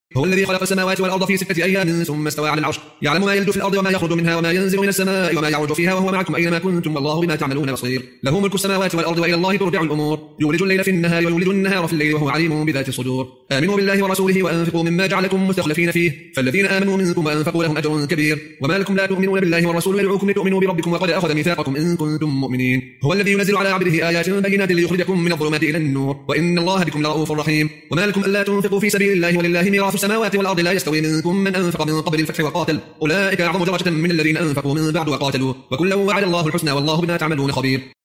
هو الذي خلق السماوات والأرض في 6 أيام ثم استوى على العرش يعلم ما يلج في الأرض وما يخرج منها وما ينزل من السماء وما يعرج فيها وهو معكم أينما كنتم والله بما تعملون بصير له ملك السماوات والأرض وإلى الله ترجع الأمور يولج الليل في النهار ويولج النهار في الليل وهو عليم بذات الصدور آمنوا بالله ورسوله وأنفقوا مما جعلكم مستخلفين فيه فالذين آمنوا منكم وأنفقوا لهم أجر كبير وما لكم لا تؤمنون بالله والرسول يدعوكم لتؤمنوا بربكم وقد أخذ ميثاقكم إن كنتم مؤمنين هو الذي ينزل على عبده آيات بينات ليخرجكم من الظلمات إلى النور وإن الله بكم لرؤوف رحيم وما لكم ألا تنفقوا في سبيل الله ولله ميراث السماوات والأرض لا يستوي منكم من أنفق من قبل الفتح وقاتل أولئك أعظم درجة من الذين أنفقوا من بعد وقاتلوا وكلا وعد الله الحسنى والله بما تعملون خبير